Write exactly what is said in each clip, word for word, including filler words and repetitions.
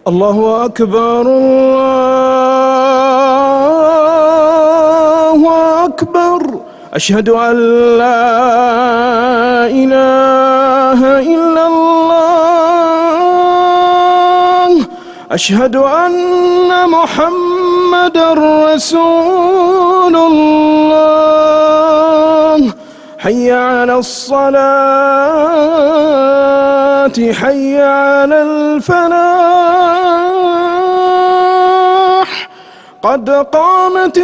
الله أكبر الله أكبر. أشهد أن لا إله إلا الله. أشهد أن محمدًا رسول الله. حي على الصلاة حي على الفلاح. قد قامت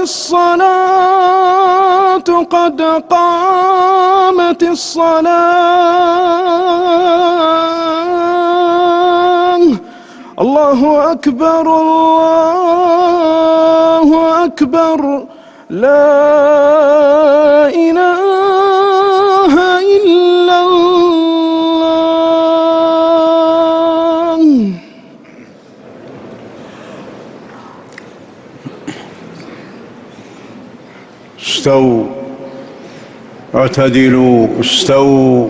الصلاة قد قامت الصلاة. الله أكبر الله أكبر. لا إله إلا الله. استووا اعتدلوا استووا.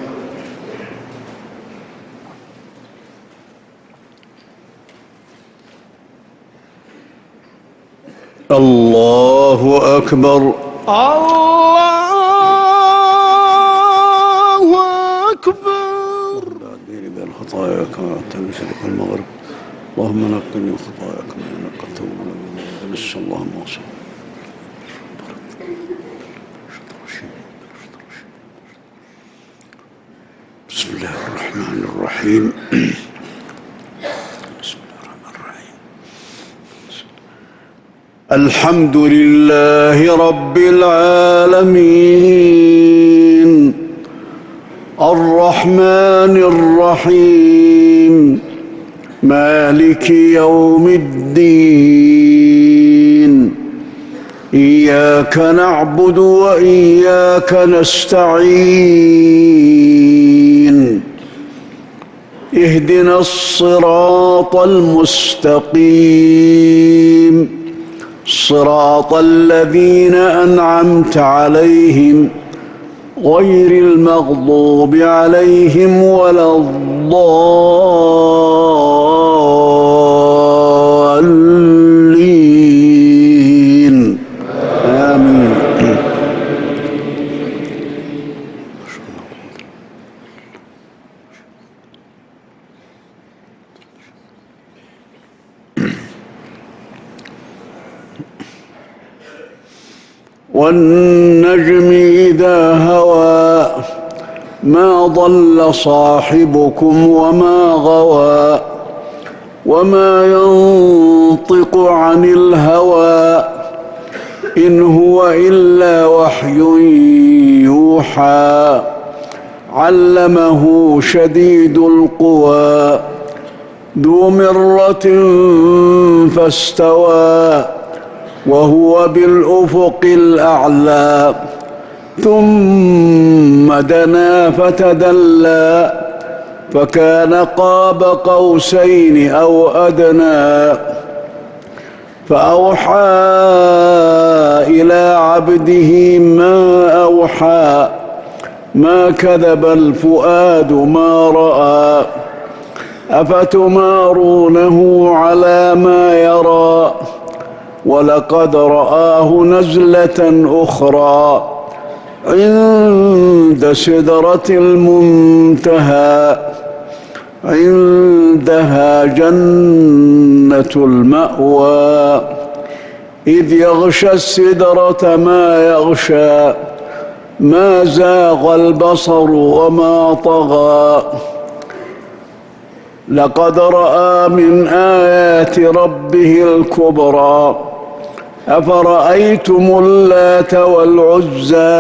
الله أكبر الله أكبر. بعدني بين خطاياك تمسك المغرب. اللهم نقني خطاياك من نقته من الدنس. اللهم وصل. بسم الله الرحمن الرحيم. الحمد لله رب العالمين الرحمن الرحيم مالك يوم الدين. إياك نعبد وإياك نستعين. اهدنا الصراط المستقيم صراط الذين أنعمت عليهم غير المغضوب عليهم ولا الضالين. آمين. والنجم إذا هوى ما ضل صاحبكم وما غوى وما ينطق عن الهوى إن هو إلا وحي يوحى. علمه شديد القوى ذو مرة فاستوى وهو بالأفق الأعلى. ثم دنا فتدلى فكان قاب قوسين أو أدنى. فأوحى إلى عبده ما أوحى. ما كذب الفؤاد ما رأى. أفتمارونه على ما يرى. ولقد رآه نزلة أخرى عند سدرة المنتهى. عندها جنة المأوى. إذ يغشى السدرة ما يغشى. ما زاغ البصر وما طغى. لقد رأى من آيات ربه الكبرى. أفرأيتم اللات والعزى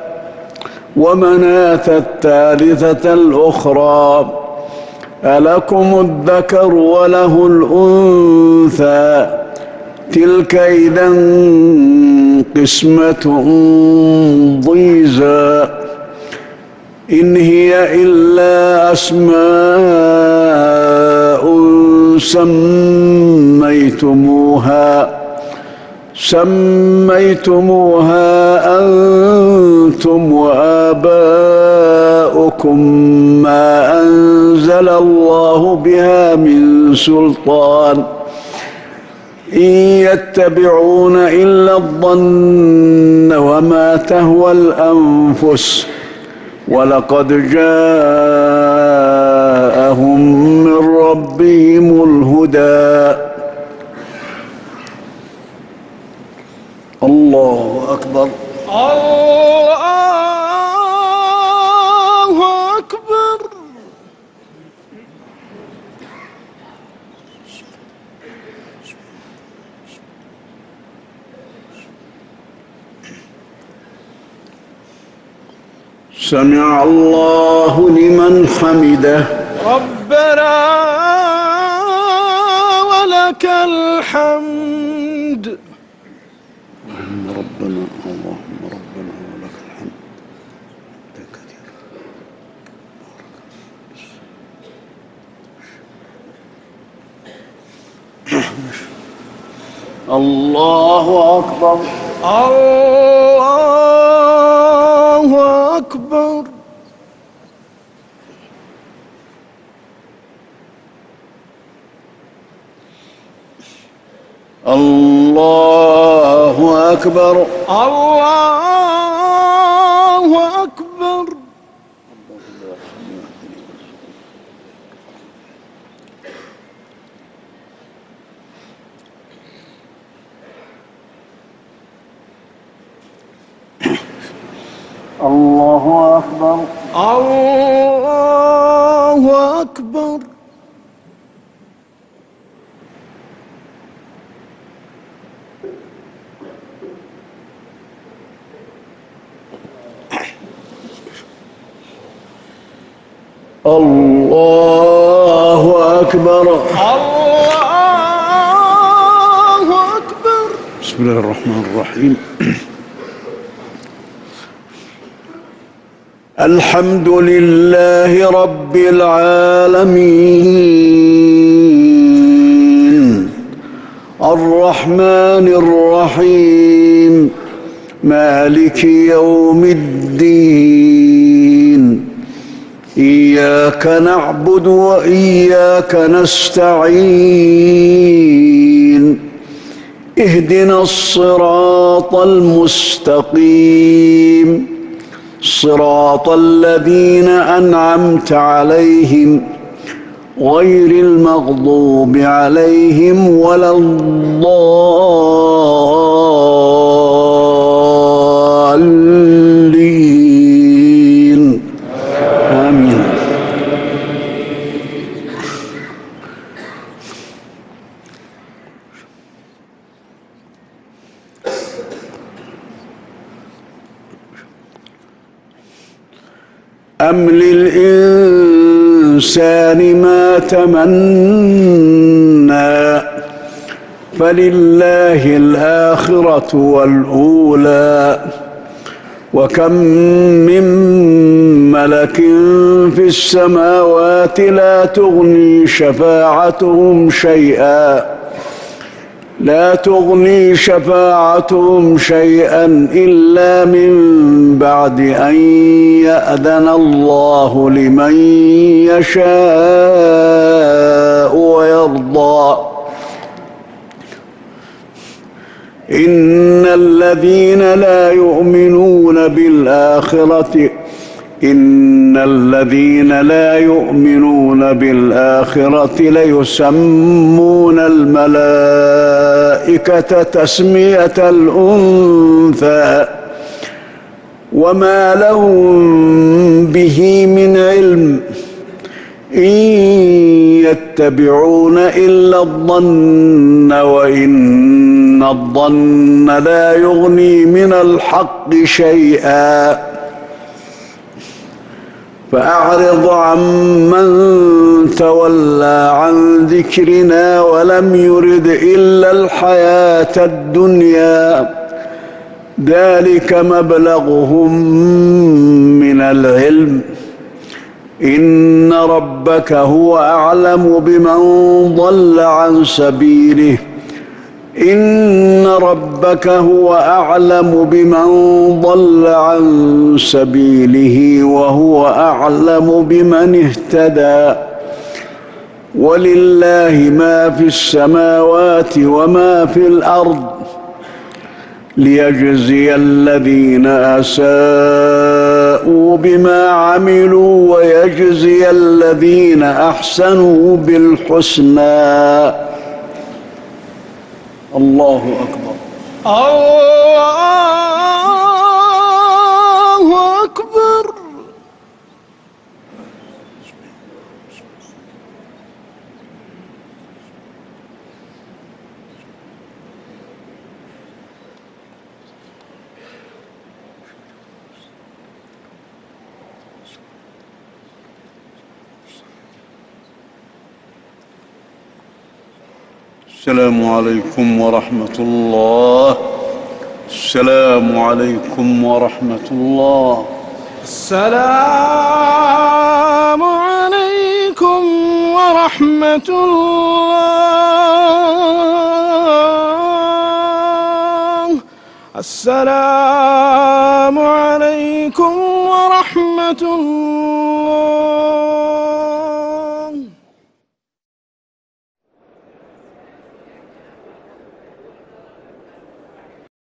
ومناة الثالثة الأخرى. ألكم الذكر وله الأنثى. تلك إذا قسمة ضيزى. إن هي إلا أسماء سميتموها سميتموها أنتم وآباؤكم ما أنزل الله بها من سلطان إن يتبعون إلا الظن وما تهوى الأنفس ولقد جاءهم من ربهم الهدى. الله أكبر. الله أكبر. سمع الله لمن حمده. ربنا ولك الحمد. ربنا اللهم ربنا ولك الحمد كثيرا. الله أكبر. الله أكبر. الله أكبر. الله أكبر. الله أكبر. الله أكبر. الله أكبر. الله أكبر. بسم الله الرحمن الرحيم. الحمد لله رب العالمين الرحمن الرحيم مالك يوم الدين إياك نعبد وإياك نستعين اهدنا الصراط المستقيم صراط الذين أنعمت عليهم غير المغضوب عليهم ولا الضالين آمين. أم للإنسان ما تمنى فلله الآخرة والأولى وكم من ملك في السماوات لا تغني شفاعتهم شيئا لا تغني شفاعتهم شيئا إلا من بعد أن يأذن الله لمن يشاء ويرضى إن الذين لا يؤمنون بالآخرة إن الذين لا يؤمنون بالآخرة ليسمون الملائكة تسمية الأنثى وما لهم به من علم إن يتبعون إلا الظن وإن الظن لا يغني من الحق شيئا فأعرض عمن تولى عن ذكرنا ولم يرد إلا الحياة الدنيا ذلك مبلغهم من العلم إن ربك هو أعلم بمن ضل عن سبيله إن ربك هو أعلم بمن ضل عن سبيله وهو أعلم بمن اهتدى ولله ما في السماوات وما في الأرض ليجزي الذين أساءوا بما عملوا ويجزي الذين أحسنوا بالحسنى. الله أكبر. الله أكبر. السلام عليكم ورحمة الله. السلام عليكم ورحمة الله. السلام عليكم ورحمة الله. السلام عليكم ورحمة الله.